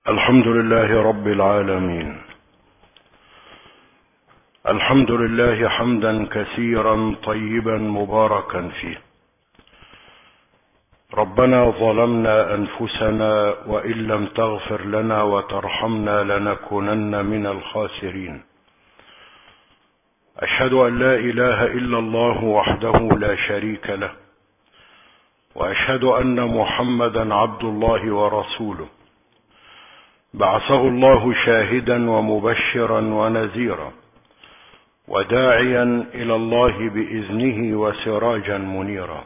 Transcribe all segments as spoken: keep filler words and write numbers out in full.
الحمد لله رب العالمين. الحمد لله حمدا كثيرا طيبا مباركا فيه. ربنا ظلمنا أنفسنا وإن لم تغفر لنا وترحمنا لنكونن من الخاسرين. أشهد أن لا إله إلا الله وحده لا شريك له، وأشهد أن محمدا عبد الله ورسوله، بعثه الله شاهدا ومبشرا ونذيرا وداعيا إلى الله بإذنه وسراجا منيرا.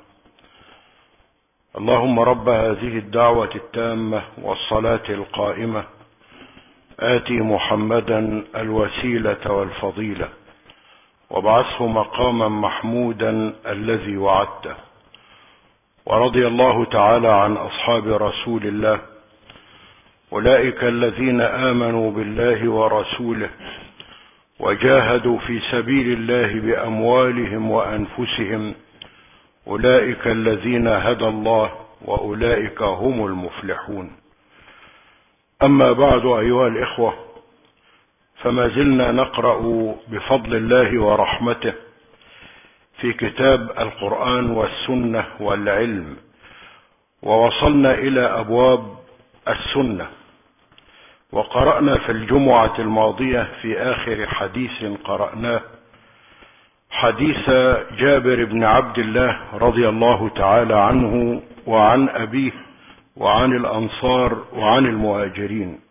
اللهم رب هذه الدعوة التامة والصلاة القائمة آتي محمدا الوسيلة والفضيلة وابعثه مقاما محمودا الذي وعدته. ورضي الله تعالى عن أصحاب رسول الله، أولئك الذين آمنوا بالله ورسوله وجاهدوا في سبيل الله بأموالهم وأنفسهم، أولئك الذين هدى الله وأولئك هم المفلحون. أما بعد أيها الإخوة، فما زلنا نقرأ بفضل الله ورحمته في كتاب القرآن والسنة والعلم، ووصلنا إلى أبواب السنة، وقرأنا في الجمعة الماضية في آخر حديث قرأناه حديث جابر بن عبد الله رضي الله تعالى عنه وعن أبيه وعن الأنصار وعن المهاجرين،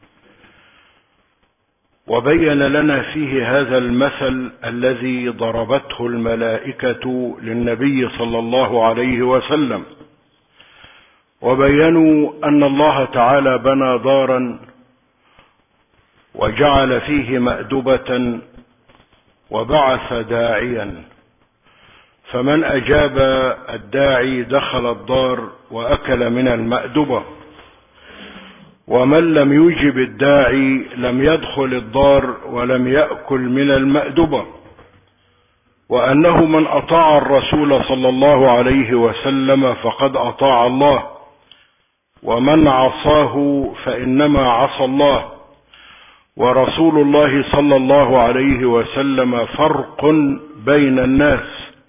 وبين لنا فيه هذا المثل الذي ضربته الملائكة للنبي صلى الله عليه وسلم، وبينوا أن الله تعالى بنى دارا وجعل فيه مأدبة وبعث داعيا، فمن أجاب الداعي دخل الدار وأكل من المأدبة، ومن لم يجب الداعي لم يدخل الدار ولم يأكل من المأدبة، وأنه من أطاع الرسول صلى الله عليه وسلم فقد أطاع الله، ومن عصاه فإنما عصى الله. ورسول الله صلى الله عليه وسلم فرق بين الناس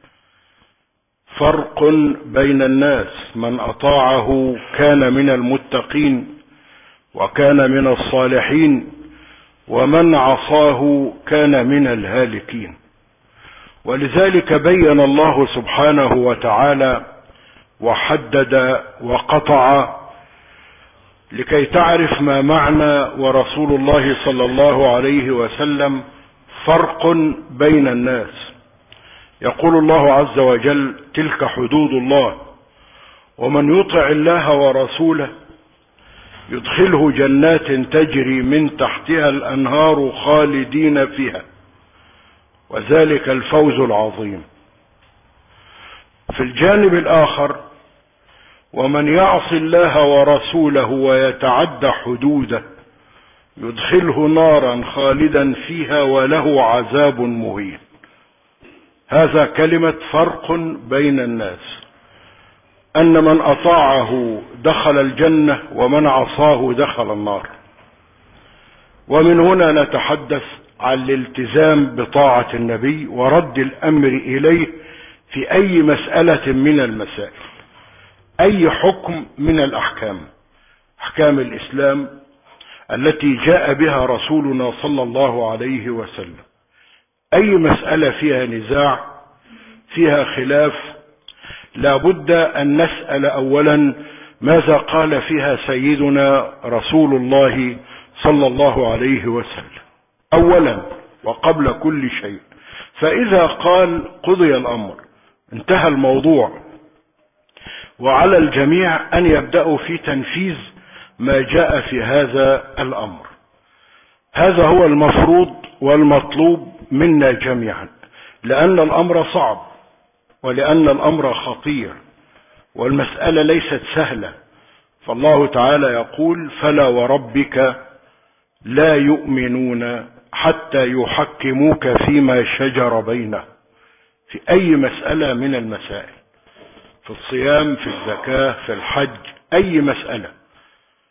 فرق بين الناس من أطاعه كان من المتقين وكان من الصالحين، ومن عصاه كان من الهالكين. ولذلك بين الله سبحانه وتعالى وحدد وقطع لكي تعرف ما معنى ورسول الله صلى الله عليه وسلم فرق بين الناس. يقول الله عز وجل: تلك حدود الله، ومن يطع الله ورسوله يدخله جنات تجري من تحتها الأنهار خالدين فيها، وذلك الفوز العظيم. في الجانب الآخر: ومن يعص الله ورسوله ويتعدى حدوده يدخله نارا خالدا فيها وله عذاب مهين. هذا كلمة فرق بين الناس، أن من أطاعه دخل الجنة ومن عصاه دخل النار. ومن هنا نتحدث عن الالتزام بطاعة النبي ورد الأمر إليه في أي مسألة من المسائل، أي حكم من الأحكام، أحكام الإسلام التي جاء بها رسولنا صلى الله عليه وسلم. أي مسألة فيها نزاع، فيها خلاف، لا بد أن نسأل أولا ماذا قال فيها سيدنا رسول الله صلى الله عليه وسلم أولا وقبل كل شيء. فإذا قال قضي الأمر، انتهى الموضوع، وعلى الجميع أن يبدأوا في تنفيذ ما جاء في هذا الأمر. هذا هو المفروض والمطلوب منا جميعا، لأن الأمر صعب ولأن الأمر خطير والمسألة ليست سهلة. فالله تعالى يقول: فلا وربك لا يؤمنون حتى يحكموك فيما شجر بينهم، في أي مسألة من المسائل، في الصيام، في الزكاة، في الحج، أي مسألة.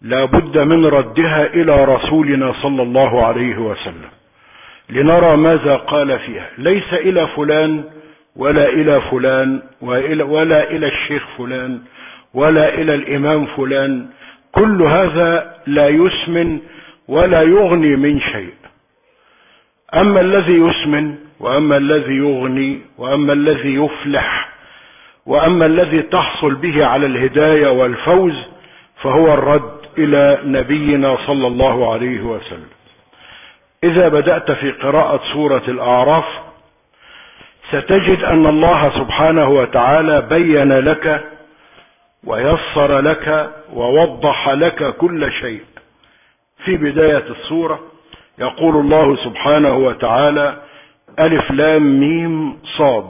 لا بد من ردها إلى رسولنا صلى الله عليه وسلم لنرى ماذا قال فيها، ليس إلى فلان ولا إلى فلان ولا إلى الشيخ فلان ولا إلى الإمام فلان، كل هذا لا يسمن ولا يغني من شيء. أما الذي يسمن وأما الذي يغني وأما الذي يفلح وأما الذي تحصل به على الهداية والفوز فهو الرد إلى نبينا صلى الله عليه وسلم. إذا بدأت في قراءة سورة الأعراف ستجد أن الله سبحانه وتعالى بين لك ويسر لك ووضح لك كل شيء. في بداية السورة يقول الله سبحانه وتعالى: ألف لام ميم صاد.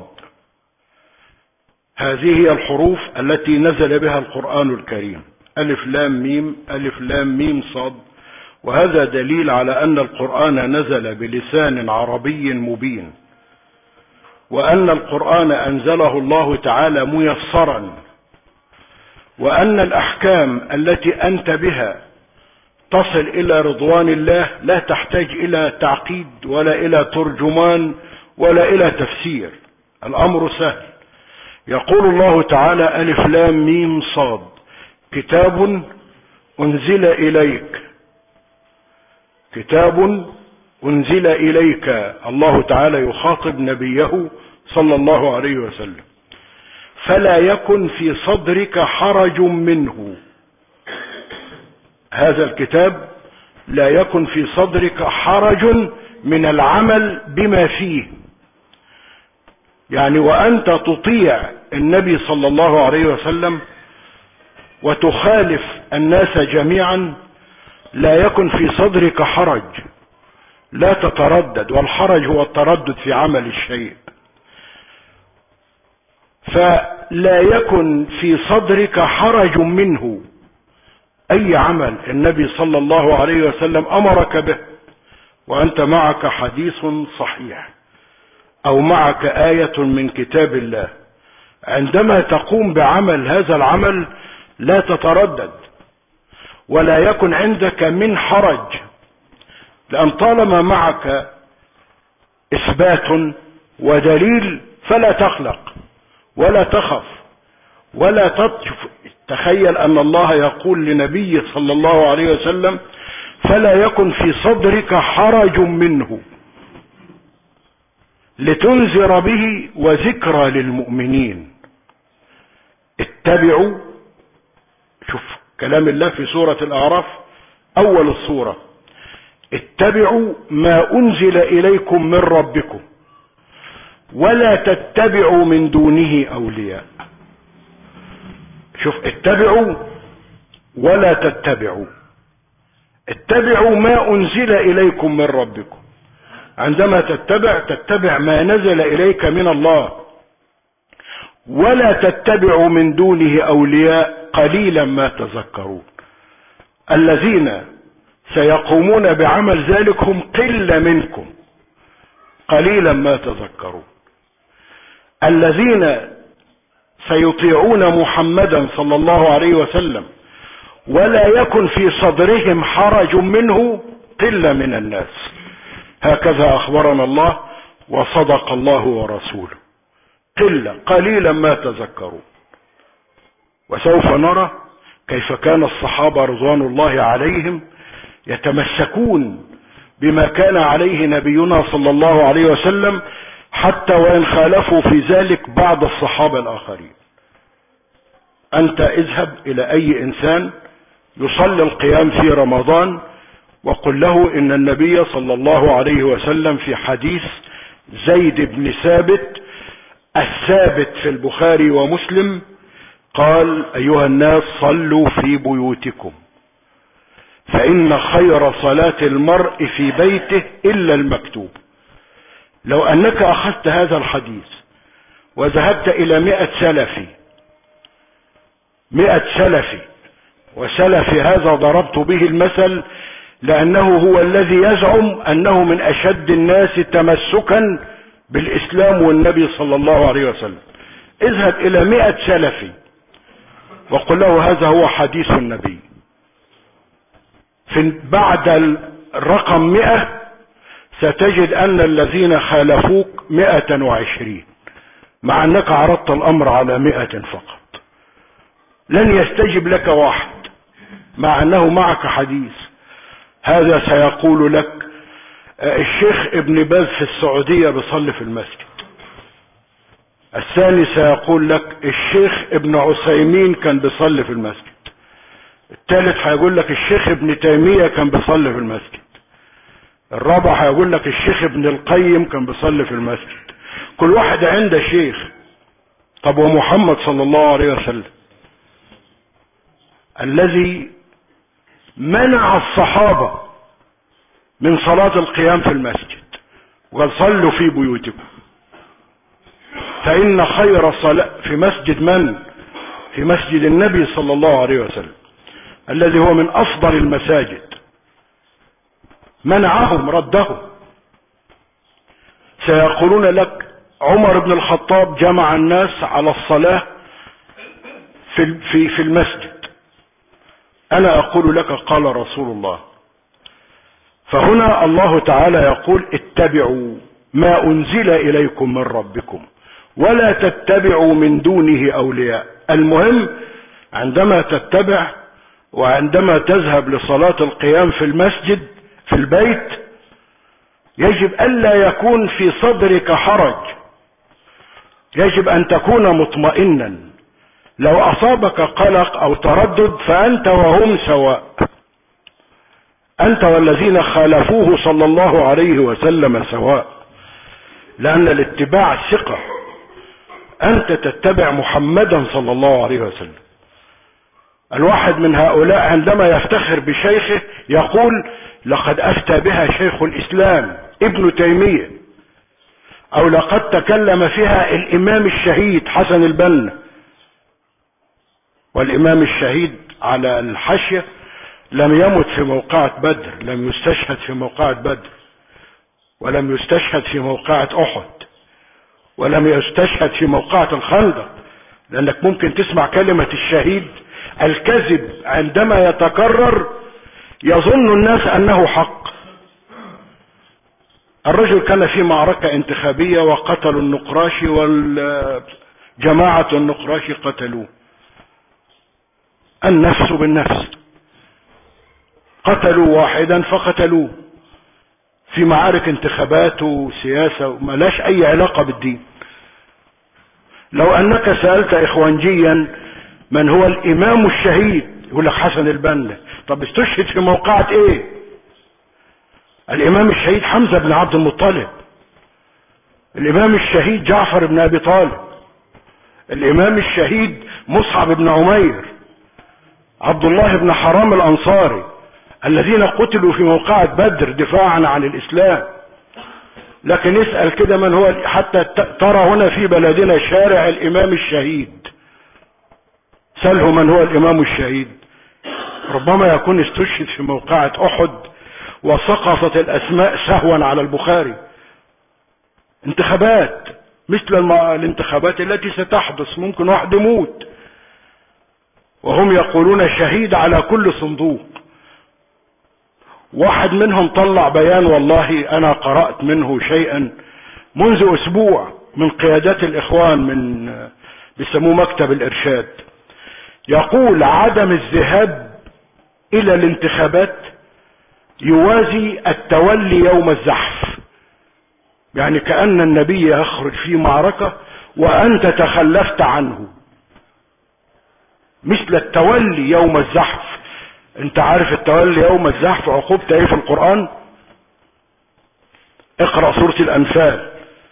هذه هي الحروف التي نزل بها القرآن الكريم، ألف لام ميم ألف لام ميم صاد. وهذا دليل على أن القرآن نزل بلسان عربي مبين، وأن القرآن أنزله الله تعالى ميسرا، وأن الأحكام التي أنت بها تصل إلى رضوان الله لا تحتاج إلى تعقيد ولا إلى ترجمان ولا إلى تفسير، الأمر سهل. يقول الله تعالى: ألف لام ميم صاد كتاب أنزل إليك، كتاب أنزل إليك. الله تعالى يخاطب نبيه صلى الله عليه وسلم: فلا يكن في صدرك حرج منه. هذا الكتاب لا يكن في صدرك حرج من العمل بما فيه، يعني وأنت تطيع النبي صلى الله عليه وسلم وتخالف الناس جميعا لا يكن في صدرك حرج، لا تتردد، والحرج هو التردد في عمل الشيء. فلا يكن في صدرك حرج منه، أي عمل النبي صلى الله عليه وسلم أمرك به وأنت معك حديث صحيح أو معك آية من كتاب الله، عندما تقوم بعمل هذا العمل لا تتردد ولا يكن عندك من حرج، لأن طالما معك إثبات ودليل فلا تقلق ولا تخف ولا تطف. تخيل أن الله يقول لنبيه صلى الله عليه وسلم: فلا يكن في صدرك حرج منه لتنذر به وذكرى للمؤمنين. اتبعوا، شوف كلام الله في سورة الأعراف أول السورة: اتبعوا ما أنزل إليكم من ربكم ولا تتبعوا من دونه أولياء. شوف، اتبعوا ولا تتبعوا، اتبعوا ما أنزل إليكم من ربكم. عندما تتبع تتبع ما نزل إليك من الله، ولا تتبعوا من دونه أولياء قليلا ما تذكرون. الذين سيقومون بعمل ذلك هم قلة منكم، قليلا ما تذكرون. الذين سيطيعون محمدا صلى الله عليه وسلم ولا يكن في صدرهم حرج منه قلة من الناس. هكذا أخبرنا الله وصدق الله ورسوله، قلة قليلا ما تذكرون. وسوف نرى كيف كان الصحابة رضوان الله عليهم يتمسكون بما كان عليه نبينا صلى الله عليه وسلم، حتى وإن خالفوا في ذلك بعض الصحابة الآخرين. أنت اذهب إلى أي إنسان يصلي القيام في رمضان وقل له إن النبي صلى الله عليه وسلم في حديث زيد بن ثابت الثابت في البخاري ومسلم قال: أيها الناس صلوا في بيوتكم فإن خير صلاة المرء في بيته إلا المكتوب. لو أنك أخذت هذا الحديث وذهبت إلى مئة سلفي مئة سلفي وسلفي هذا ضربت به المثل لأنه هو الذي يزعم أنه من أشد الناس تمسكا بالإسلام والنبي صلى الله عليه وسلم. اذهب إلى مئة سلفي وقل له هذا هو حديث النبي، في بعد الرقم مئة ستجد ان الذين خالفوك مئة وعشرين، مع انك عرضت الامر على مئة فقط. لن يستجب لك واحد مع انه معك حديث. هذا سيقول لك الشيخ ابن باز في السعودية بيصلي في المسجد. الثاني سيقول لك الشيخ ابن عثيمين كان بيصلي في المسجد. الثالث هيقول لك الشيخ ابن تيمية كان بيصلي في المسجد. الرابع هيقول لك الشيخ ابن القيم كان بيصلي في المسجد. كل واحد عنده شيخ. طب ومحمد صلى الله عليه وسلم الذي منع الصحابة من صلاة القيام في المسجد وقال صلوا في بيوتكم، فإن خير صلاة في مسجد من؟ في مسجد النبي صلى الله عليه وسلم الذي هو من أفضل المساجد. منعهم، ردهم. سيقولون لك عمر بن الخطاب جمع الناس على الصلاة في في في المسجد. أنا أقول لك قال رسول الله. فهنا الله تعالى يقول اتبعوا ما أنزل إليكم من ربكم ولا تتبعوا من دونه أولياء. المهم عندما تتبع وعندما تذهب لصلاة القيام في المسجد في البيت يجب ألا يكون في صدرك حرج، يجب أن تكون مطمئنا. لو أصابك قلق أو تردد فأنت وهم سواء، أنت والذين خالفوه صلى الله عليه وسلم سواء، لأن الاتباع ثقة. أنت تتبع محمدا صلى الله عليه وسلم. الواحد من هؤلاء عندما يفتخر بشيخه يقول لقد أفتى بها شيخ الإسلام ابن تيمية، أو لقد تكلم فيها الإمام الشهيد حسن البنا. والإمام الشهيد على الحاشية لم يمت في موقعة بدر، لم يستشهد في موقعة بدر، ولم يستشهد في موقعة أحد، ولم يستشهد في موقعة الخندق. لأنك ممكن تسمع كلمة الشهيد الكذب عندما يتكرر يظن الناس أنه حق. الرجل كان في معركة انتخابية وقتلوا النقراشي والجماعة النقراشي قتلوه. النفس بالنفس، قتلوا واحدا فقتلوه في معارك انتخابات وسياسة ملاش اي علاقة بالدين. لو انك سألت اخوانجيا من هو الامام الشهيد يقول لك حسن البنا. طب استشهد في موقعة ايه؟ الامام الشهيد حمزة بن عبد المطلب، الامام الشهيد جعفر بن ابي طالب، الامام الشهيد مصعب بن عمير، عبد الله بن حرام الانصاري، الذين قتلوا في موقعة بدر دفاعا عن الاسلام. لكن اسأل كده من هو، حتى ترى هنا في بلدنا شارع الامام الشهيد، سأله من هو الامام الشهيد. ربما يكون استشهد في موقعة احد وسقطت الاسماء سهوا على البخاري. انتخابات مثل الانتخابات التي ستحدث، ممكن واحد يموت وهم يقولون شهيد على كل صندوق. واحد منهم طلع بيان، والله انا قرأت منه شيئا منذ اسبوع، من قيادات الاخوان، من بيسموه مكتب الارشاد، يقول عدم الذهاب الى الانتخابات يوازي التولي يوم الزحف. يعني كأن النبي يخرج في معركة وانت تخلفت عنه، مثل التولي يوم الزحف. انت عارف التولي يوم الزحف عقوبته ايه في القرآن؟ اقرأ سورة الانفال،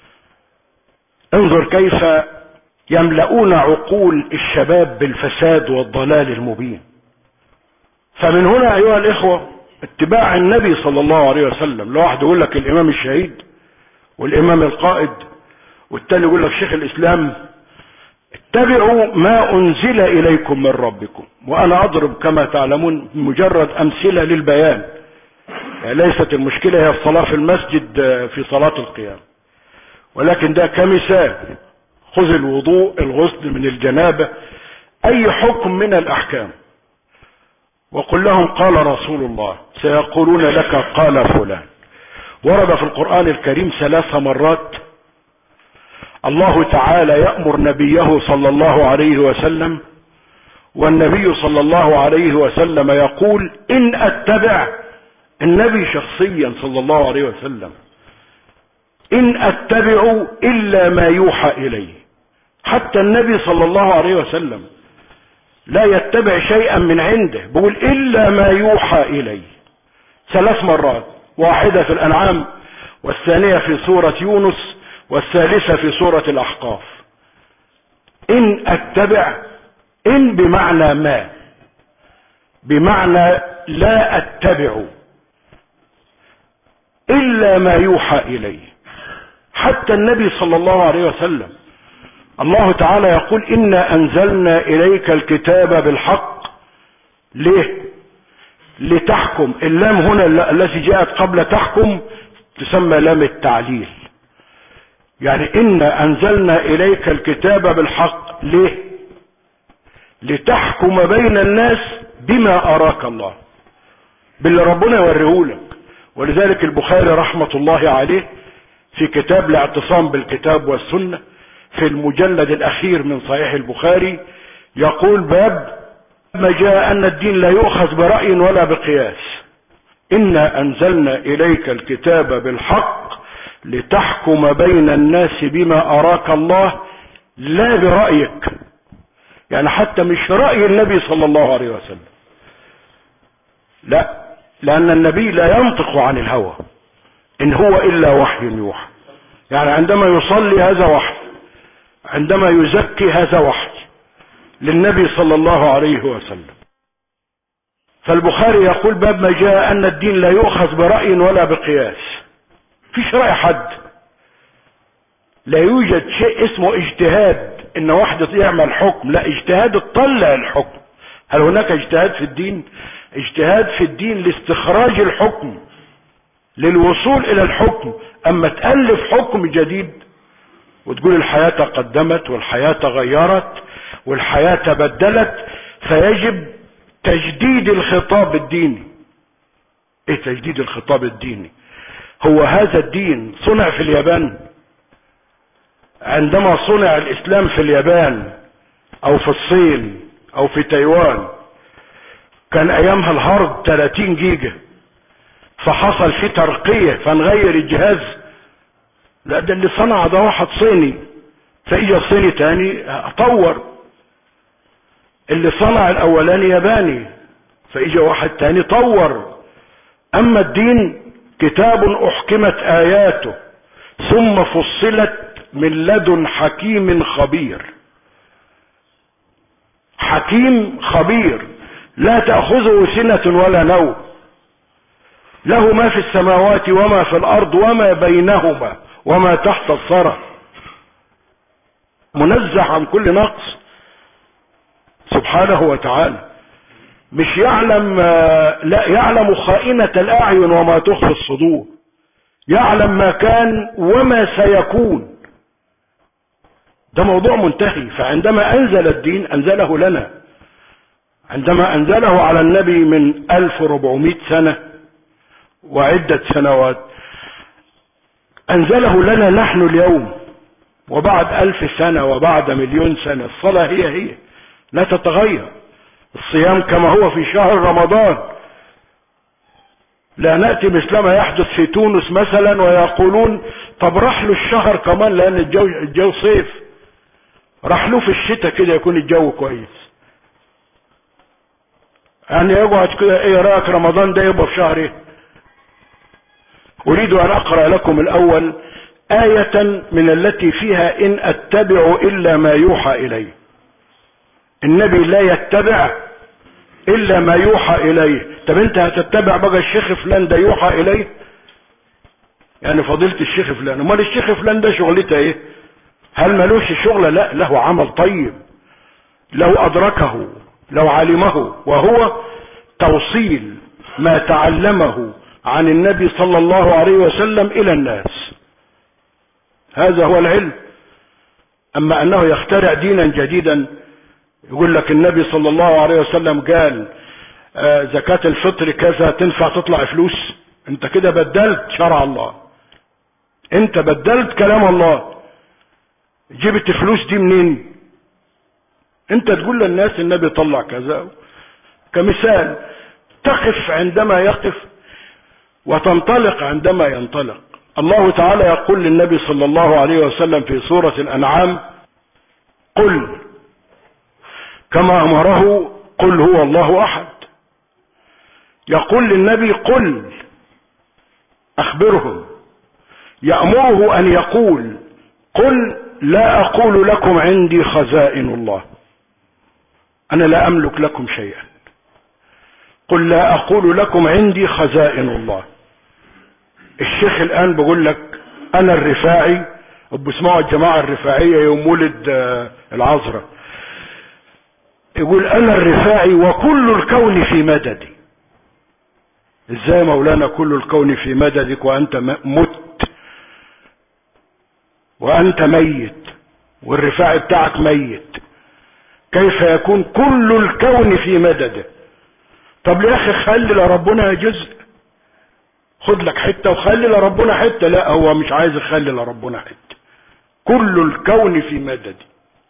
انظر كيف يملؤون عقول الشباب بالفساد والضلال المبين. فمن هنا ايها الاخوة اتباع النبي صلى الله عليه وسلم. لو واحد يقول لك الامام الشهيد والامام القائد، والتاني يقول لك شيخ الاسلام، اتبعوا ما انزل اليكم من ربكم. وانا اضرب كما تعلمون مجرد امثلة للبيان، يعني ليست المشكلة هي الصلاة في المسجد في صلاة القيام، ولكن ده كمثال. خذ الوضوء، الغسل من الجنابة، اي حكم من الاحكام. وقل لهم قال رسول الله، سيقولون لك قال فلان. ورد في القرآن الكريم ثلاث مرات الله تعالى يأمر نبيه صلى الله عليه وسلم، والنبي صلى الله عليه وسلم يقول إن أتبع، النبي شخصيا صلى الله عليه وسلم، إن أتبع إلا ما يوحى إلي. حتى النبي صلى الله عليه وسلم لا يتبع شيئا من عنده، بقول إلا ما يوحى إلي ثلاث مرات، واحدة في الأنعام، والثانية في سورة يونس، والثالثة في سورة الأحقاف. إن أتبع، إن بمعنى ما، بمعنى لا أتبع إلا ما يوحى إلي. حتى النبي صلى الله عليه وسلم الله تعالى يقول إنا أنزلنا إليك الكتاب بالحق. ليه؟ لتحكم. اللام هنا التي جاءت قبل تحكم تسمى لام التعليل، يعني إنا أنزلنا إليك الكتاب بالحق. ليه؟ لتحكم بين الناس بما أراك الله، باللي ربنا يوريهولك. ولذلك البخاري رحمة الله عليه في كتاب الاعتصام بالكتاب والسنة في المجلد الأخير من صحيح البخاري يقول باب ما جاء أن الدين لا يؤخذ برأي ولا بقياس. إنا أنزلنا إليك الكتاب بالحق لتحكم بين الناس بما أراك الله لا برأيك، يعني حتى مش رأي النبي صلى الله عليه وسلم، لا، لأن النبي لا ينطق عن الهوى، إن هو إلا وحي يوحى. يعني عندما يصلي هذا وحي، عندما يزكي هذا وحي للنبي صلى الله عليه وسلم. فالبخاري يقول باب ما جاء أن الدين لا يؤخذ برأي ولا بقياس. فيش رأي حد، لا يوجد شيء اسمه اجتهاد ان واحد يعمل حكم، لا، اجتهاد تطلع الحكم. هل هناك اجتهاد في الدين؟ اجتهاد في الدين لاستخراج الحكم، للوصول الى الحكم. اما تألف حكم جديد وتقول الحياة تقدمت والحياة تغيرت والحياة تبدلت، فيجب تجديد الخطاب الديني. ايه تجديد الخطاب الديني؟ هو هذا الدين صنع في اليابان؟ عندما صنع الاسلام في اليابان او في الصين او في تايوان كان ايامها الهارد ثلاثين جيجا، فحصل فيه ترقية فنغير الجهاز. لا، ده اللي صنع ده واحد صيني، فاجا صيني تاني طور. اللي صنع الاولاني ياباني، فاجا واحد تاني طور. اما الدين كتاب احكمت اياته ثم فصلت من لدن حكيم خبير. حكيم خبير لا تأخذه سنة ولا نوم، له ما في السماوات وما في الأرض وما بينهما وما تحت الثرى، منزه عن كل نقص سبحانه وتعالى. مش يعلم، لا، يعلم خائنة الأعين وما تخفي الصدور، يعلم ما كان وما سيكون. ده موضوع منتهي. فعندما أنزل الدين أنزله لنا، عندما أنزله على النبي من ألف وأربعمائة سنة وعدة سنوات، أنزله لنا نحن اليوم وبعد ألف سنة وبعد مليون سنة. الصلاة هي هي لا تتغير، الصيام كما هو في شهر رمضان. لا نأتي مثل ما يحدث في تونس مثلا ويقولون طب رحلوا الشهر كمان لأن الجو, الجو صيف، رحلوا في الشتاء كده يكون الجو كويس. يعني يقعد كده، ايه رأيك رمضان ده يبقى في شهر ايه؟ اريد ان اقرأ لكم الاول آية من التي فيها ان اتبع الا ما يوحى الي. النبي لا يتبع الا ما يوحى اليه. طب انت هتتبع بقى الشيخ فلان ده يوحى اليه؟ يعني فضيلة الشيخ فلان، امال الشيخ فلان ده شغلته ايه؟ هل ملوش شغله؟ لا، له عمل طيب لو ادركه، لو علمه، وهو توصيل ما تعلمه عن النبي صلى الله عليه وسلم الى الناس. هذا هو العلم. اما انه يخترع دينا جديدا، يقول لك النبي صلى الله عليه وسلم قال آه زكاة الفطر كذا تنفع تطلع فلوس؟ انت كده بدلت شرع الله، انت بدلت كلام الله. جبت فلوس دي منين؟ انت تقول للناس النبي طلع كذا كمثال، تقف عندما يقف وتنطلق عندما ينطلق. الله تعالى يقول للنبي صلى الله عليه وسلم في سورة الأنعام: قل كما أمره قل هو الله أحد. يقول للنبي قل، أخبرهم. يأمره أن يقول قل لا أقول لكم عندي خزائن الله، أنا لا أملك لكم شيئا. قل لا أقول لكم عندي خزائن الله. الشيخ الآن بقول لك أنا الرفاعي، بسمعوا الجماعة الرفاعية يوم ولد العذراء، يقول أنا الرفاعي وكل الكون في مددي. إزاي مولانا كل الكون في مددك وأنت مت وأنت ميت والرفاعي بتاعك ميت؟ كيف يكون كل الكون في مدده؟ طب يا أخي خلي لربنا جزء، خد لك حتة وخلي لربنا حتة. لا، هو مش عايز يخلي لربنا حتة، كل الكون في مددي.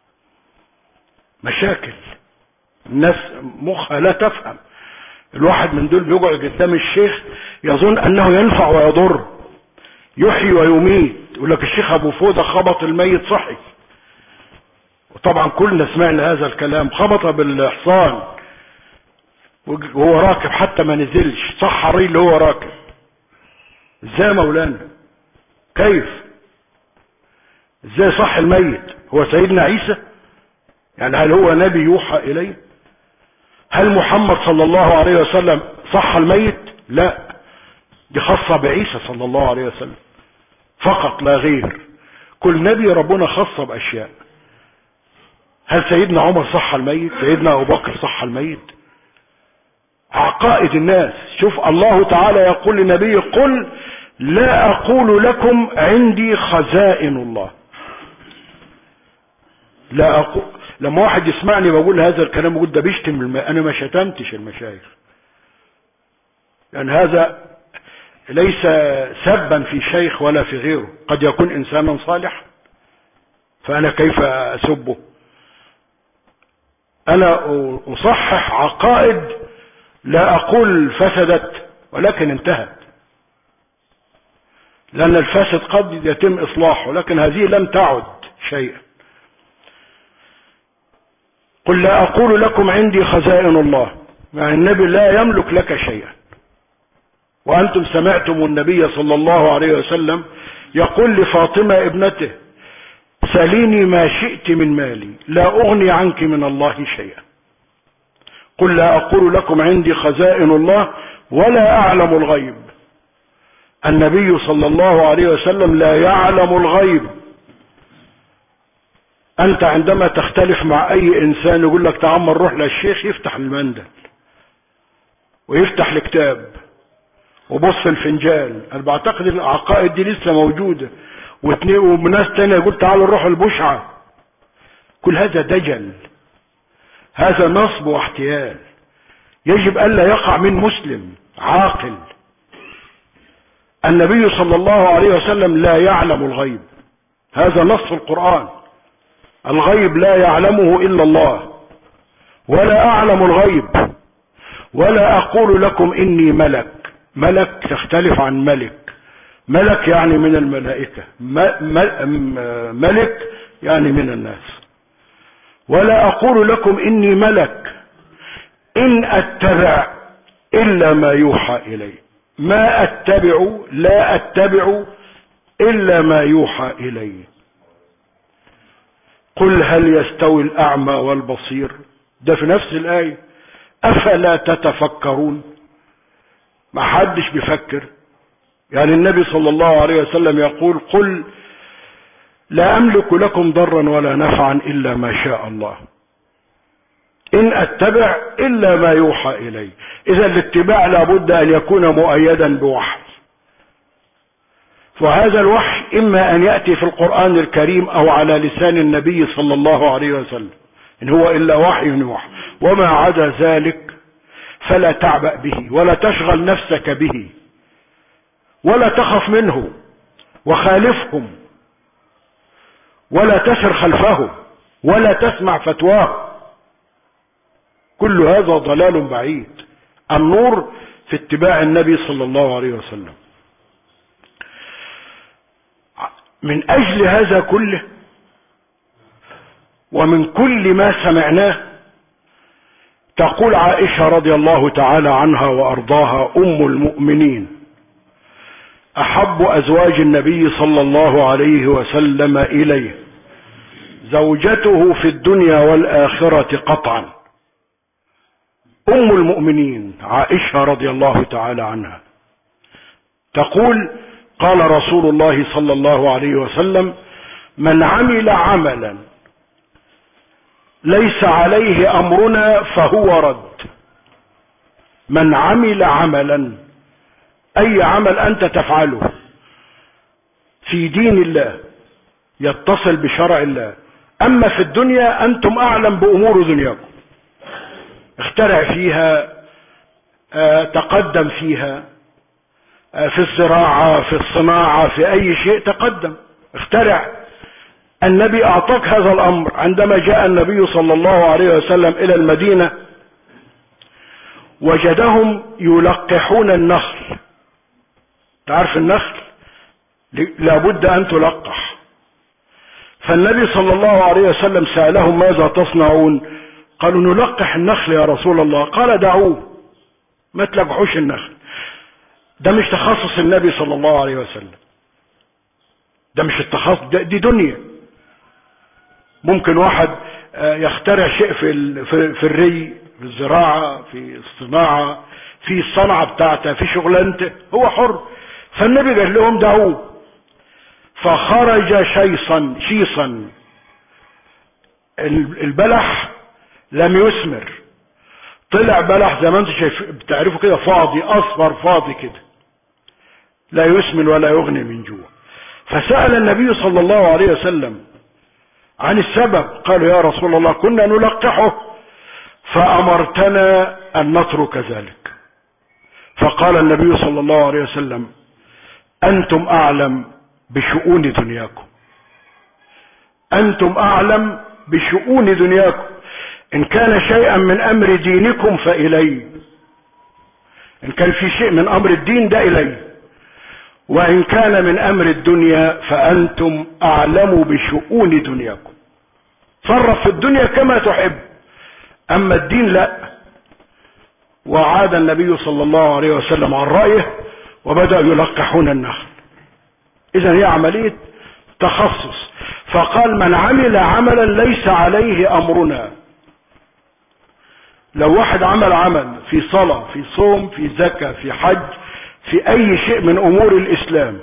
مشاكل الناس مخها لا تفهم. الواحد من دول بيقعد قدام الشيخ يظن انه ينفع ويضر، يحيي ويميت. يقول لك الشيخ ابو فودة خبط الميت صحي، وطبعا كلنا سمعنا هذا الكلام. خبط بالحصان وهو راكب، حتى ما نزلش، صح الري اللي هو راكب. ازاي مولانا؟ كيف؟ ازاي صح الميت؟ هو سيدنا عيسى؟ يعني هل هو نبي يوحى اليه؟ هل محمد صلى الله عليه وسلم صح الميت؟ لا، دي خاصة بعيسى صلى الله عليه وسلم فقط لا غير. كل نبي ربنا خاصة بأشياء. هل سيدنا عمر صح الميت؟ سيدنا أبو بكر صح الميت؟ عقائد الناس. شوف الله تعالى يقول لنبيه قل لا أقول لكم عندي خزائن الله. لا أقول. لما واحد يسمعني بقول هذا الكلام يقول ده بيشتم الم... انا ما شتمتش المشايخ، يعني هذا ليس سبا في شيخ ولا في غيره. قد يكون انسانا صالحا، فانا كيف اسبه؟ انا اصحح عقائد لا اقول فسدت ولكن انتهت، لان الفاسد قد يتم اصلاحه، لكن هذه لم تعد شيئا. قل لا أقول لكم عندي خزائن الله، يعني النبي لا يملك لك شيئا. وأنتم سمعتم النبي صلى الله عليه وسلم يقول لفاطمة ابنته سليني ما شئت من مالي لا أغني عنك من الله شيئا. قل لا أقول لكم عندي خزائن الله ولا أعلم الغيب. النبي صلى الله عليه وسلم لا يعلم الغيب. انت عندما تختلف مع اي انسان يقول لك تعال نروح للشيخ يفتح المندل ويفتح الكتاب وبص في الفنجان. انا بعتقد العقائد دي لسه موجوده. واثنين وناس تانية يقول تعالوا نروح البشعه. كل هذا دجل، هذا نصب واحتيال. يجب الا يقع من مسلم عاقل. النبي صلى الله عليه وسلم لا يعلم الغيب، هذا نص في القرآن. الغيب لا يعلمه إلا الله. ولا أعلم الغيب ولا أقول لكم إني ملك. ملك تختلف عن ملك. ملك يعني من الملائكة، ملك يعني من الناس. ولا أقول لكم إني ملك إن أتبع إلا ما يوحى إلي. ما أتبع، لا أتبع إلا ما يوحى إلي. قل هل يستوي الأعمى والبصير؟ ده في نفس الآية. أفلا تتفكرون؟ ما حدش بيفكر. يعني النبي صلى الله عليه وسلم يقول قل لا أملك لكم ضرا ولا نفعا إلا ما شاء الله إن أتبع إلا ما يوحى إلي. إذا الاتباع لابد أن يكون مؤيدا بوحي. وهذا الوحي إما أن يأتي في القرآن الكريم أو على لسان النبي صلى الله عليه وسلم، إن هو إلا وحي يوحى. وما عدا ذلك فلا تعبأ به ولا تشغل نفسك به ولا تخف منه وخالفهم ولا تسر خلفهم ولا تسمع فتواه. كل هذا ضلال بعيد. النور في اتباع النبي صلى الله عليه وسلم. من أجل هذا كله ومن كل ما سمعناه تقول عائشة رضي الله تعالى عنها وأرضاها أم المؤمنين: أحب أزواج النبي صلى الله عليه وسلم إليه زوجته في الدنيا والآخرة قطعا. أم المؤمنين عائشة رضي الله تعالى عنها تقول: قال رسول الله صلى الله عليه وسلم: من عمل عملا ليس عليه أمرنا فهو رد. من عمل عملا، أي عمل أنت تفعله في دين الله يتصل بشرع الله، أما في الدنيا أنتم أعلم بأمور دنياكم، اخترع فيها، اه تقدم فيها، اه في الزراعة، في الصناعة، في أي شيء تقدم اخترع. النبي أعطاك هذا الأمر. عندما جاء النبي صلى الله عليه وسلم إلى المدينة وجدهم يلقحون النخل. تعرف النخل لابد أن تلقح. فالنبي صلى الله عليه وسلم سألهم: ماذا تصنعون؟ قالوا: نلقح النخل يا رسول الله. قال: دعوه، ما تلقحوش النخل، ده مش تخصص النبي صلى الله عليه وسلم، ده مش التخصص، ده دي دنيا. ممكن واحد يخترع شيء في في الري، في الزراعة، في الصناعة، في الصنعة بتاعته، في شغلانته، هو حر. فالنبي قال لهم: دعوه. فخرج شيصا شيصا، البلح لم يثمر، طلع بلح زي ما انتم شايفين بتعرفوا كده، فاضي، اصفر فاضي كده، لا يسمن ولا يغني من جوع. فسأل النبي صلى الله عليه وسلم عن السبب. قالوا: يا رسول الله كنا نلقحه فأمرتنا أن نترك ذلك. فقال النبي صلى الله عليه وسلم: أنتم أعلم بشؤون دنياكم، أنتم أعلم بشؤون دنياكم. إن كان شيئا من أمر دينكم فإلي، إن كان في شيء من أمر الدين ده إلي، وإن كان من أمر الدنيا فأنتم أعلم بشؤون دنياكم. صرف في الدنيا كما تحب، أما الدين لا. وعاد النبي صلى الله عليه وسلم عن رأيه وبدأوا يلقحون النخل. إذن هي عملية تخصص. فقال: من عمل عملا ليس عليه أمرنا. لو واحد عمل عمل في صلاة، في صوم، في زكاة، في حج، في أي شيء من أمور الإسلام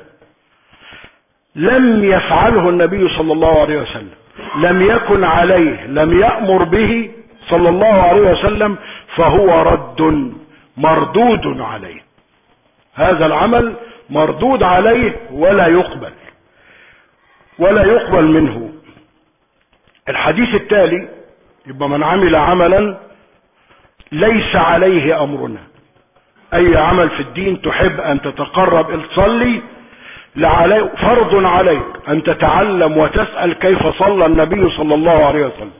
لم يفعله النبي صلى الله عليه وسلم، لم يكن عليه، لم يأمر به صلى الله عليه وسلم، فهو رد مردود عليه. هذا العمل مردود عليه ولا يقبل ولا يقبل منه. الحديث التالي يبقى: من عمل عملا ليس عليه أمرنا. أي عمل في الدين تحب أن تتقرب تصلي، فرض عليك أن تتعلم وتسأل كيف صلى النبي صلى الله عليه وسلم.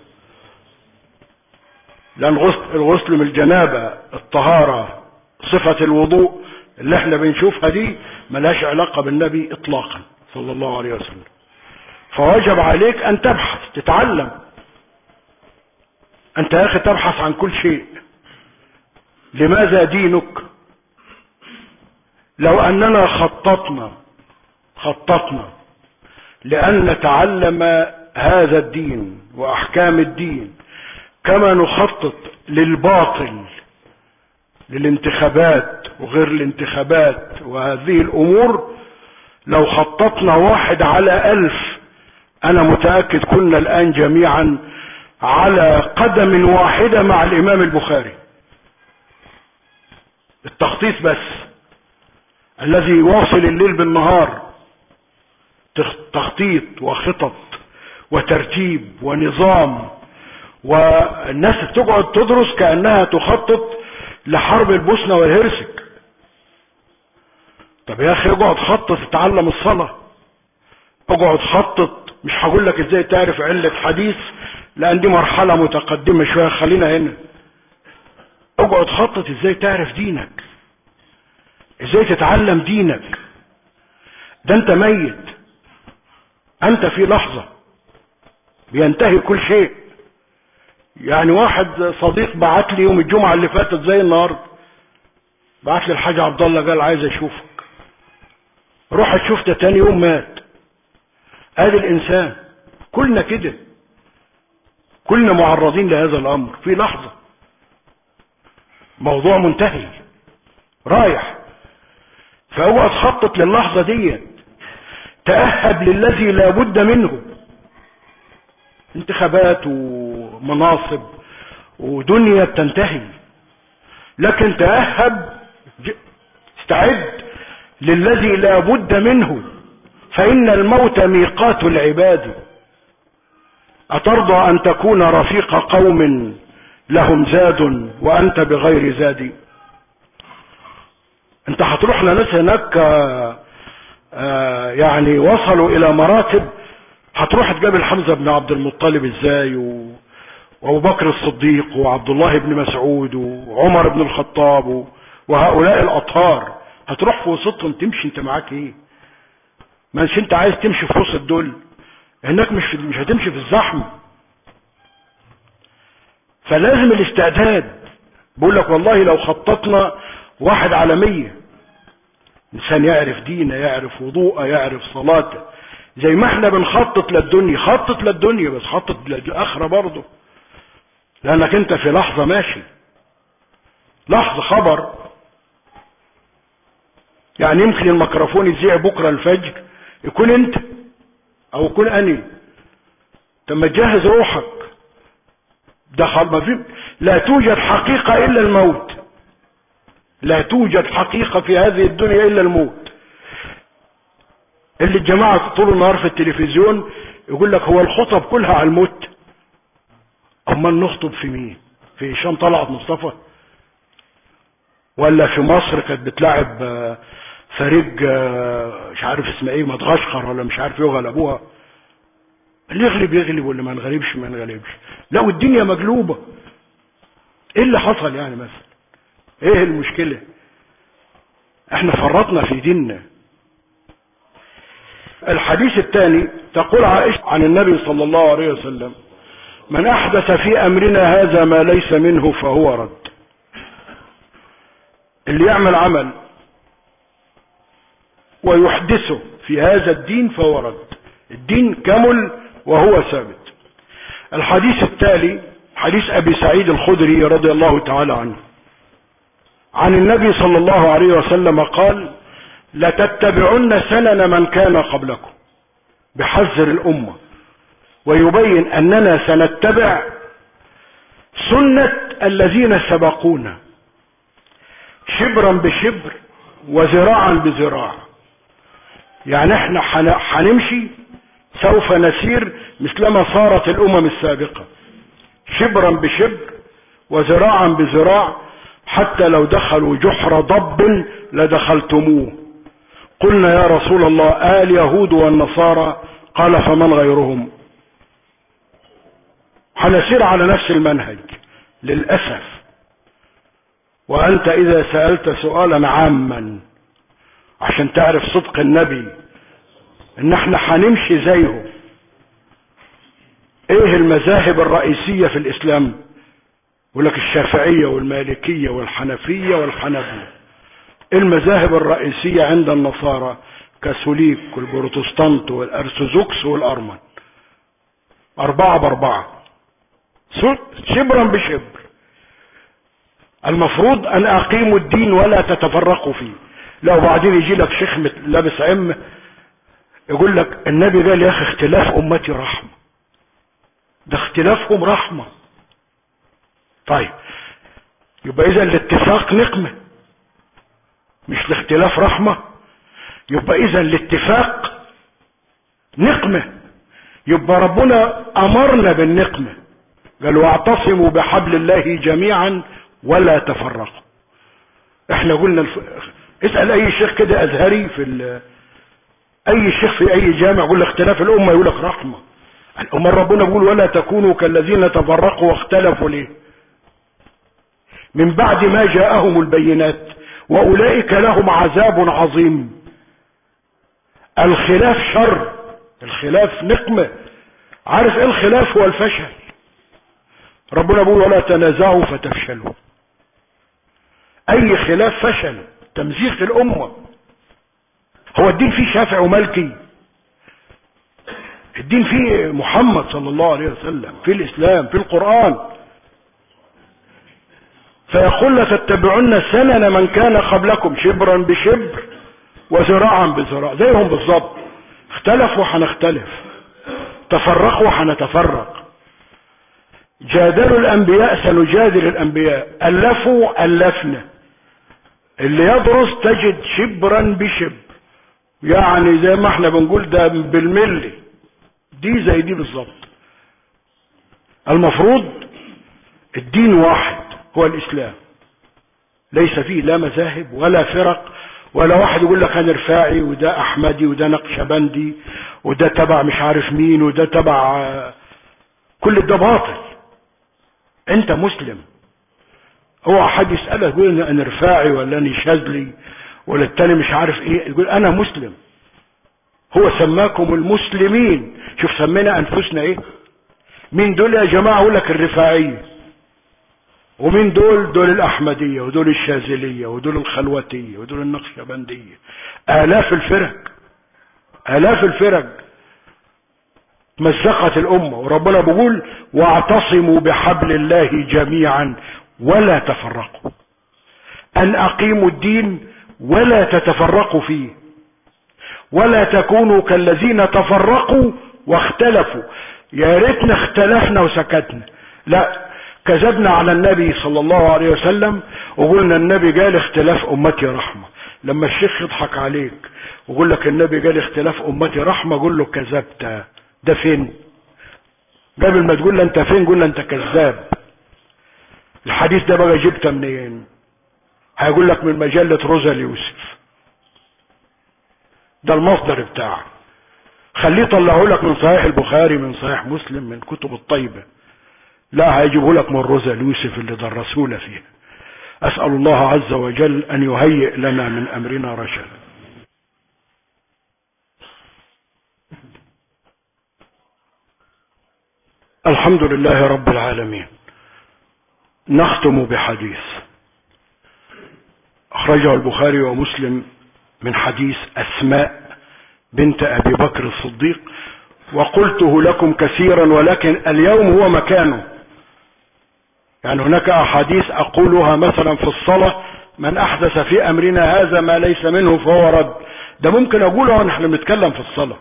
لأن الغسل من الجنابة، الطهارة، صفة الوضوء اللي احنا بنشوفها دي ملهاش علاقة بالنبي إطلاقا صلى الله عليه وسلم. فوجب عليك أن تبحث، تتعلم. أنت يا أخي تبحث عن كل شيء. لماذا دينك؟ لو أننا خططنا خططنا لأن نتعلم هذا الدين وأحكام الدين كما نخطط للباطل، للانتخابات وغير الانتخابات وهذه الأمور، لو خططنا واحد على ألف أنا متأكد كنا الآن جميعا على قدم واحدة مع الإمام البخاري. التخطيط بس الذي يواصل الليل بالنهار، تخطيط وخطط وترتيب ونظام، والناس تقعد تدرس كأنها تخطط لحرب البوسنة والهرسك. طب يا اخي اقعد خطط تتعلم الصلاة، اقعد خطط. مش هقول لك ازاي تعرف علة حديث لان دي مرحلة متقدمة شوية، خلينا هنا. اقعد خطط ازاي تعرف دينك، ازاي تتعلم دينك. ده انت ميت، انت في لحظة بينتهي كل شيء. يعني واحد صديق بعت لي يوم الجمعة اللي فاتت زي النهارده، بعت لي الحاج عبد الله قال عايز اشوفك. رحت شفته تاني يوم مات. ادي الانسان، كلنا كده، كلنا معرضين لهذا الامر في لحظة. موضوع منتهي رايح. فاوعى تخطط للحظة دي، تأهب للذي لا بد منه. انتخابات ومناصب ودنيا بتنتهي، لكن تأهب، استعد للذي لا بد منه، فإن الموت ميقات العباد. أترضى أن تكون رفيق قوم لهم زاد وأنت بغير زاد؟ انت هتروح لناس هناك آه يعني وصلوا إلى مراتب. هتروح تقابل حمزة بن عبد المطلب ازاي، و... وابو بكر الصديق وعبد الله بن مسعود وعمر بن الخطاب و... وهؤلاء الاطهار. هتروح في وسطهم تمشي انت معاك ايه؟ مش انت عايز تمشي في وسط دول؟ هناك مش مش هتمشي في الزحمه. فلازم الاستعداد. بقول لك والله لو خططنا واحد على مية انسان يعرف دينه، يعرف وضوءه، يعرف صلاته، زي ما احنا بنخطط للدنيا. خطط للدنيا بس خطط للآخرة برضه، لانك انت في لحظة ماشي، لحظة خبر. يعني يمكن الميكروفون يذيع بكرة الفجر يكون انت او يكون اني. تم تجهز روحك. دخل ما في، لا توجد حقيقة الا الموت. لا توجد حقيقة في هذه الدنيا الا الموت. اللي الجماعة طول النهار في التلفزيون يقول لك هو الخطب كلها على الموت. اما نخطب في مين؟ في هشام طلعت مصطفى؟ ولا في مصر كانت بتلعب فريق مش عارف اسمه ايه، مدغشقر ولا مش عارف ايه، وغلبوها. اللي يغلب يغلب واللي ما نغلبش ما نغلبش. لا والدنيا مقلوبة. ايه اللي حصل يعني مثلا؟ ايه المشكلة؟ احنا فرطنا في ديننا. الحديث الثاني، تقول عائشة عن النبي صلى الله عليه وسلم: من احدث في امرنا هذا ما ليس منه فهو رد. اللي يعمل عمل ويحدثه في هذا الدين فهو رد. الدين كمل وهو ثابت. الحديث التالي حديث ابي سعيد الخدري رضي الله تعالى عنه عن النبي صلى الله عليه وسلم قال: لتتبعن سنن من كان قبلكم، بحذر الامة، ويبين اننا سنتبع سنة الذين سبقونا شبرا بشبر وذراعا بذراع. يعني احنا حنمشي سوف نسير مثلما صارت الامم السابقة، شبرا بشبر وذراعا بذراع، حتى لو دخلوا جحر ضب لدخلتموه. قلنا يا رسول الله آل يهود والنصارى؟ قال فمن غيرهم؟ حنسير على نفس المنهج للأسف. وأنت إذا سألت سؤالا عاما عشان تعرف صدق النبي ان احنا حنمشي زيه. ايه المذاهب الرئيسية في الاسلام؟ يقول لك الشافعية والمالكية والحنفية والحنبلة. المذاهب الرئيسية عند النصارى كاثوليك والبروتستانت والارثوذكس والارمن. اربعة باربعة، شبرا بشبر. المفروض ان اقيموا الدين ولا تتفرقوا فيه. لو بعدين يجي لك شيخ لابس عمه يقول لك النبي قال يا اخي اختلاف امتي رحمة. ده اختلافهم رحمة. طيب يبقى اذا الاتفاق نقمة مش الاختلاف رحمة. يبقى اذا الاتفاق نقمة. يبقى ربنا امرنا بالنقمة، قال واعتصموا بحبل الله جميعا ولا تفرقوا. احنا قلنا الف... اسأل اي شيخ كده ازهري في ال... اي شيخ في اي جامع يقول لك اختلاف الامة يقول لك رحمة. الامة ربنا بيقول ولا تكونوا كالذين تفرقوا واختلفوا ليه؟ من بعد ما جاءهم البينات واولئك لهم عذاب عظيم. الخلاف شر، الخلاف نقمة. عارف ايه الخلاف؟ هو الفشل. ربنا بيقول ولا تنازعوا فتفشلوا. اي خلاف فشل، تمزيق الامة. هو الدين فيه شافع ومالكي؟ الدين فيه محمد صلى الله عليه وسلم، في الاسلام، في القرآن. فيقول لتتبعن سنن من كان قبلكم شبرا بشبر وذراعا بذراع، زيهم بالظبط. اختلفوا هنختلف، تفرقوا هنتفرق. جادلوا الانبياء سنجادل الانبياء، الفوا الفنا. اللي يدرس تجد شبرا بشبر، يعني زي ما احنا بنقول ده بالملي، دي زي دي بالظبط. المفروض الدين واحد هو الاسلام، ليس فيه لا مذاهب ولا فرق، ولا واحد يقول لك انا رفاعي وده احمدي وده نقشبندي وده تبع مش عارف مين وده تبع، كل ده باطل. انت مسلم. هو حد يسألك يقول انا رفاعي ولا انا شاذلي ولا التاني مش عارف ايه، يقول انا مسلم. هو سماكم المسلمين. شوف سمينا انفسنا ايه؟ مين دول يا جماعة؟ اقول لك الرفاعية. ومين دول؟ دول الاحمدية ودول الشاذلية ودول الخلوتية ودول النقشبندية. الاف الفرق، الاف الفرق مزقت الامة. وربنا بيقول واعتصموا بحبل الله جميعا ولا تفرقوا. ان اقيموا الدين ولا تتفرقوا فيه، ولا تكونوا كالذين تفرقوا واختلفوا. يا ريتنا اختلفنا وسكتنا، لا، كذبنا على النبي صلى الله عليه وسلم وقلنا النبي قال اختلاف امتي رحمة. لما الشيخ يضحك عليك ويقول لك النبي قال اختلاف امتي رحمة، قول له كذبت. ده فين؟ قبل ما تقول له انت فين قول له انت كذاب. الحديث ده بقى جبته منين؟ هيقول لك من مجلة روزا اليوسف، ده المصدر بتاعه. خليه يطلعه لك من صحيح البخاري، من صحيح مسلم، من كتب الطيبة. لا، هيجيبه لك من روزا اليوسف اللي درسونا فيها. اسأل الله عز وجل ان يهيئ لنا من امرنا رشدا. الحمد لله رب العالمين. نختم بحديث اخرجه البخاري ومسلم من حديث اسماء بنت ابي بكر الصديق، وقلته لكم كثيرا ولكن اليوم هو مكانه. يعني هناك احاديث اقولها مثلا في الصلاة، من احدث في امرنا هذا ما ليس منه فهو رد. ده ممكن اقوله ونحن بنتكلم في الصلاة،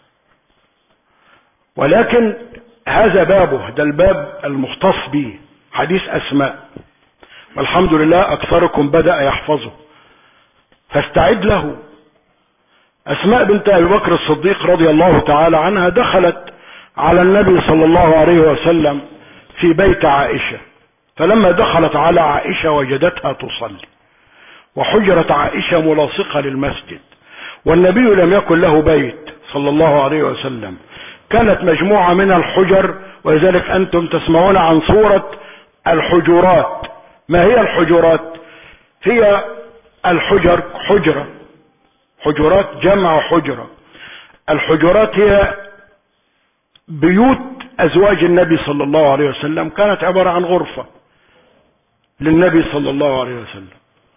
ولكن هذا بابه، ده الباب المختص به، حديث اسماء. والحمد لله اكثركم بدأ يحفظه، فاستعد له. اسماء بنت ابي بكر الصديق رضي الله تعالى عنها دخلت على النبي صلى الله عليه وسلم في بيت عائشة، فلما دخلت على عائشة وجدتها تصلي، وحجرة عائشة ملاصقة للمسجد، والنبي لم يكن له بيت صلى الله عليه وسلم، كانت مجموعة من الحجر، ولذلك أنتم تسمعون عن سورة الحجرات. ما هي الحجرات؟ هي الحجر حجرة، حجرات جمع حجرة. الحجرات هي بيوت أزواج النبي صلى الله عليه وسلم، كانت عبارة عن غرفة للنبي صلى الله عليه وسلم.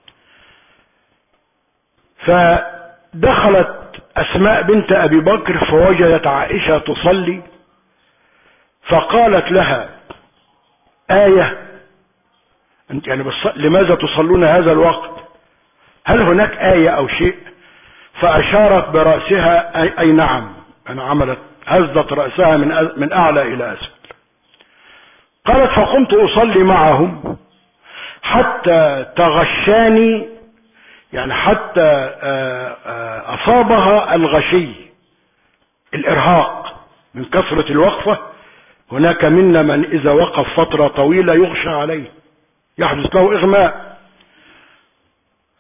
فدخلت أسماء بنت أبي بكر فوجدت عائشة تصلي، فقالت لها آية، انت يعني بس لماذا تصلون هذا الوقت؟ هل هناك آية أو شيء؟ فأشارت برأسها أي, أي نعم. أنا عملت هزت رأسها من من أعلى إلى أسفل. قالت فقمت أصلي معهم حتى تغشاني، يعني حتى أصابها الغشي، الإرهاق من كثرة الوقفة. هناك منا من إذا وقف فترة طويلة يغشى عليه، يحدث له إغماء.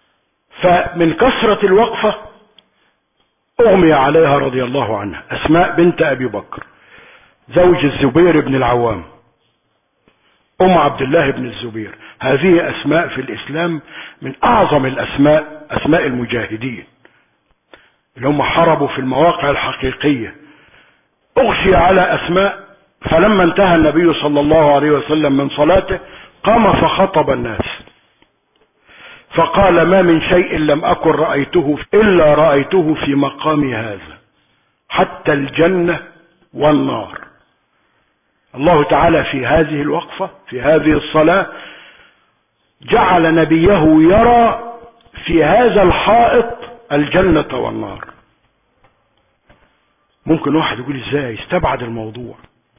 فمن كثرة الوقفة اغمي عليها رضي الله عنها، اسماء بنت ابي بكر زوج الزبير بن العوام ام عبد الله بن الزبير. هذه اسماء في الاسلام من اعظم الاسماء، اسماء المجاهدين اللي هم حاربوا في المواقع الحقيقية. اغشي على اسماء، فلما انتهى النبي صلى الله عليه وسلم من صلاته قام فخطب الناس فقال: ما من شيء لم اكن رأيته الا رأيته في مقامي هذا، حتى الجنة والنار. الله تعالى في هذه الوقفة، في هذه الصلاة، جعل نبيه يرى في هذا الحائط الجنة والنار. ممكن واحد يقول ازاي استبعد الموضوع؟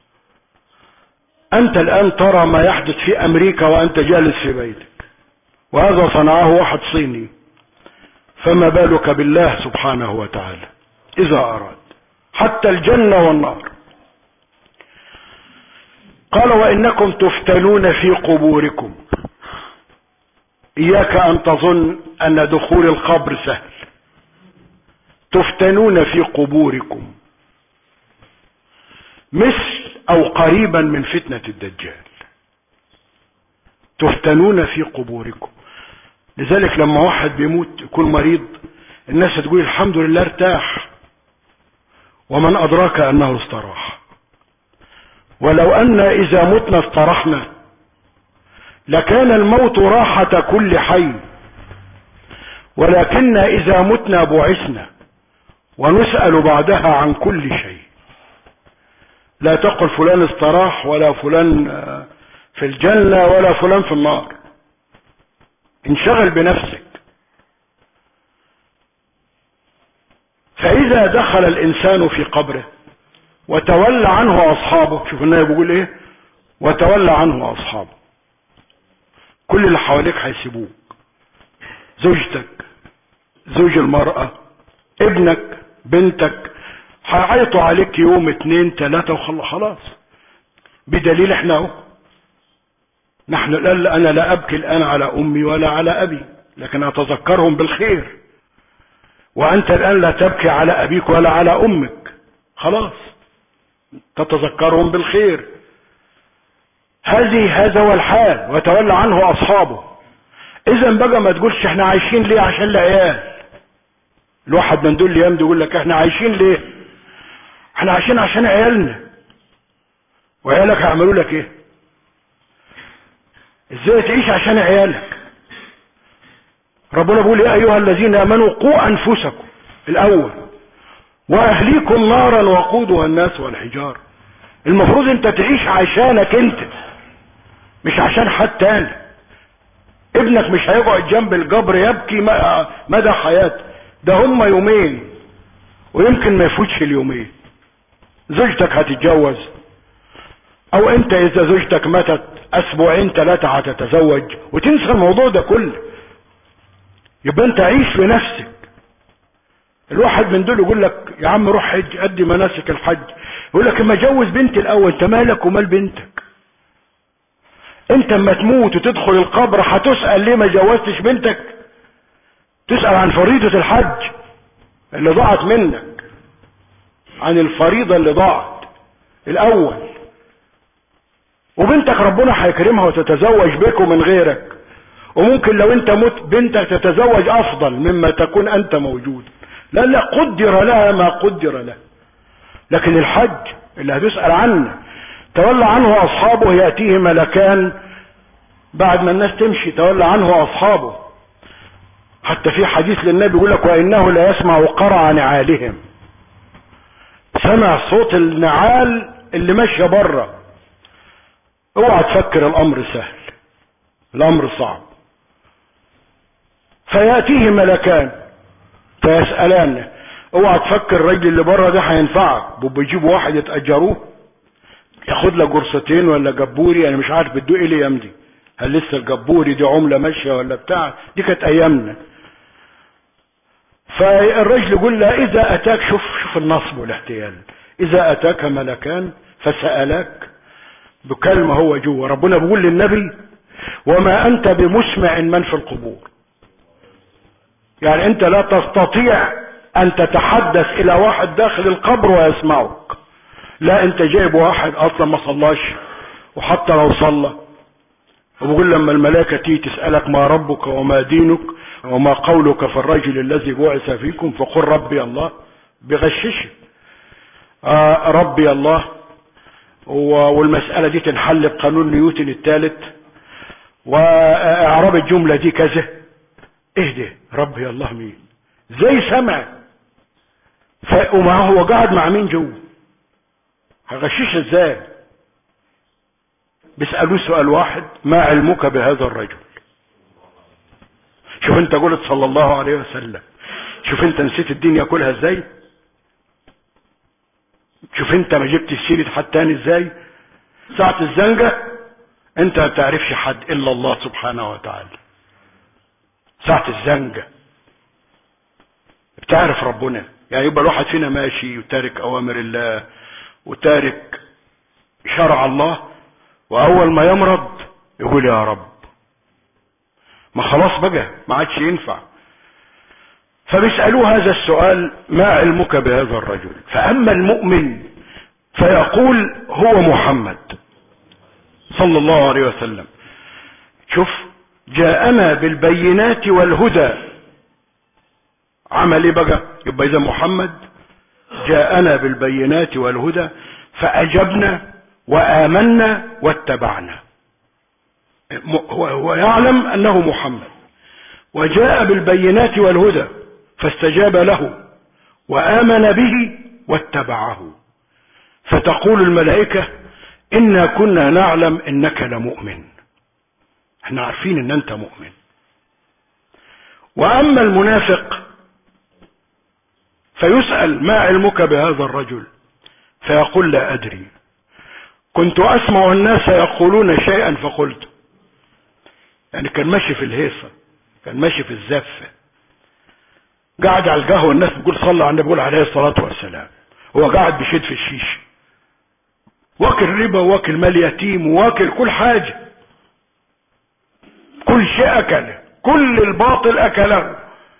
انت الان ترى ما يحدث في امريكا وانت جالس في بيتك، وهذا صنعه واحد صيني، فما بالك بالله سبحانه وتعالى اذا اراد حتى الجنة والنار. قال: وانكم تفتنون في قبوركم. اياك ان تظن ان دخول القبر سهل. تفتنون في قبوركم مثل او قريبا من فتنة الدجال. تفتنون في قبوركم. لذلك لما واحد بيموت يكون مريض الناس تقول الحمد لله ارتاح، ومن ادراك انه استراح. ولو ان اذا متنا استرحنا لكان الموت راحة كل حي، ولكن اذا متنا بعثنا ونسأل بعدها عن كل شيء. لا تقل فلان استراح ولا فلان في الجنة ولا فلان في النار، انشغل بنفسك. فاذا دخل الانسان في قبره وتولى عنه اصحابه، شوف النبي بيقول ايه: وتولى عنه اصحابه. كل اللي حواليك هيسيبوك، زوجتك، زوج المرأة، ابنك، بنتك، هيعيطوا عليك يوم اتنين تلاتة وخلاص. بدليل احنا اهو، نحن الان انا لا ابكي الان على امي ولا على ابي، لكن اتذكرهم بالخير. وانت الان لا تبكي على ابيك ولا على امك، خلاص تتذكرهم بالخير. هذه هذا هو الحال. وتولى عنه اصحابه. اذا بقى ما تقولش احنا عايشين ليه عشان العيال. الواحد من دول الايام يقول لك احنا عايشين ليه؟ احنا عايشين عشان عيالنا. وعيالك هيعملوا لك ايه؟ ازاي تعيش عشان عيالك؟ ربنا بيقول: يا ايها الذين امنوا قوا انفسكم الاول واهليكم نارا وقودها الناس والحجار. المفروض انت تعيش عشانك انت، مش عشان حد تاني. ابنك مش هيقعد جنب القبر يبكي مدى حياته، ده هم يومين ويمكن ما يفوتش اليومين. زوجتك هتتجوز، او انت اذا زوجتك ماتت اسبوعين ثلاثة هتتزوج وتنسى الموضوع ده كله. يبقى انت عيش لنفسك. الواحد من دول يقول لك يا عم روح حج، ادي مناسك الحج، يقول لك اما جوز بنتي الاول. انت مالك ومال بنتك؟ انت اما تموت وتدخل القبر هتسأل ليه ما جوزتش بنتك؟ تسأل عن فريضة الحج اللي ضاعت منك، عن الفريضة اللي ضاعت الاول. وبنتك ربنا هيكرمها وتتزوج بك ومن غيرك، وممكن لو انت مت بنتك تتزوج افضل مما تكون انت موجود. لا لا، قدر لها ما قدر لها. لكن الحج اللي هتسأل عنه تولى عنه اصحابه، يأتيه ملكان بعد ما الناس تمشي، تولى عنه اصحابه. حتى في حديث للنبي يقول لك: وانه لا يسمع قرع نعالهم. سمع صوت النعال اللي ماشيه بره. اوعى تفكر الامر سهل، الامر صعب. فيأتيه ملكان فيسألان. اوعى تفكر الراجل اللي بره ده هينفعك. بيجيبوا واحد يتأجروه ياخد لك جرستين ولا جبوري، انا مش عارف بتدوق ايه الايام دي، هل لسه الجبوري دي عملة ماشية ولا بتاع؟ دي كانت ايامنا. فالرجل يقول له: اذا اتاك، شوف شوف النصب والاحتيال، اذا اتاك ملكان فسألاك بكلمة هو جوه. ربنا بيقول للنبي: وما انت بمسمع من في القبور. يعني انت لا تستطيع ان تتحدث الى واحد داخل القبر ويسمعك. لا، انت جايب واحد اصلا ما صلاش، وحتى لو صلى وبقول لما الملائكة تيجي تسألك ما ربك وما دينك وما قولك في الرجل الذي بعث فيكم فقل ربي الله، بغششه آه ربي الله، والمسألة دي تنحل بقانون نيوتن الثالث، واعراب الجملة دي كذا. اهدي ربي الله مين؟ زي سمع ف... وما هو قاعد مع مين جوه؟ هغشش ازاي؟ بيسألوه سؤال واحد: ما علمك بهذا الرجل؟ شوف انت قلت صلى الله عليه وسلم، شوف انت نسيت الدنيا كلها ازاي، شوف انت ما جبت سيرة حد تاني ازاي. ساعة الزنقة انت ما تعرفش حد الا الله سبحانه وتعالى. ساعة الزنقة بتعرف ربنا. يعني يبقى الواحد فينا ماشي وتارك اوامر الله وتارك شرع الله، واول ما يمرض يقول يا رب، ما خلاص بقى ما عادش ينفع. فبيسألوه هذا السؤال: ما علمك بهذا الرجل؟ فأما المؤمن فيقول هو محمد صلى الله عليه وسلم. شوف، جاءنا بالبينات والهدى. عمل ايه بقى؟ يبقى اذا محمد جاءنا بالبينات والهدى فأجبنا وآمنا واتبعنا. هو يعلم أنه محمد وجاء بالبينات والهدى فاستجاب له وآمن به واتبعه. فتقول الملائكة: إنا كنا نعلم إنك لمؤمن، احنا عارفين ان انت مؤمن. وأما المنافق فيسأل: ما علمك بهذا الرجل؟ فيقول: لا أدري، كنت أسمع الناس يقولون شيئا فقلت. يعني كان ماشي في الهيصة، كان ماشي في الزفة، قاعد على القهوة الناس بيقول صلى على النبي بيقول عليه الصلاة والسلام، هو قاعد بيشد في الشيش، واكل ربا واكل مال يتيم واكل كل حاجة، كل شيء أكله، كل الباطل أكله.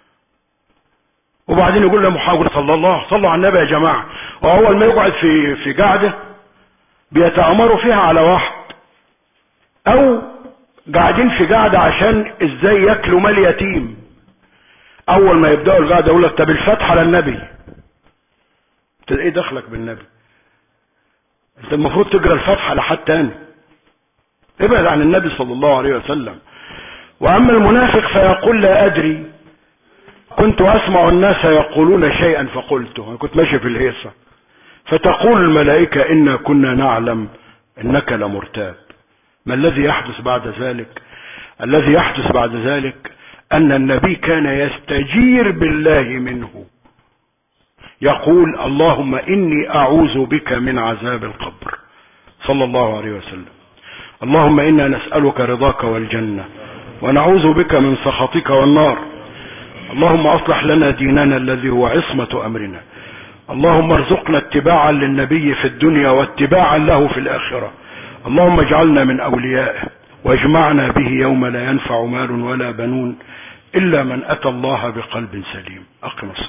وبعدين يقول له محاول صلى الله صلوا على النبي يا جماعة. وأول ما يقعد في في قاعدة بيتأمروا فيها على واحد، أو قاعدين في قاعدة عشان ازاي ياكلوا مال يتيم، اول ما يبداوا القعده يقول لك: طب الفتحه للنبي. انت ايه دخلك بالنبي؟ انت المفروض تقرا الفتحه لحد تاني، ابعد عن النبي صلى الله عليه وسلم. واما المنافق فيقول: لا ادري، كنت اسمع الناس يقولون شيئا فقلته، انا كنت ماشي في الهيصه. فتقول الملائكه: انا كنا نعلم انك لمرتاب. ما الذي يحدث بعد ذلك؟ الذي يحدث بعد ذلك أن النبي كان يستجير بالله منه، يقول: اللهم إني أعوذ بك من عذاب القبر، صلى الله عليه وسلم. اللهم إنا نسألك رضاك والجنة ونعوذ بك من سخطك والنار. اللهم أصلح لنا ديننا الذي هو عصمة أمرنا. اللهم ارزقنا اتباعا للنبي في الدنيا واتباعا له في الآخرة. اللهم اجعلنا من أوليائه واجمعنا به يوم لا ينفع مال ولا بنون إلا من أتى الله بقلب سليم. أقم الصلاة.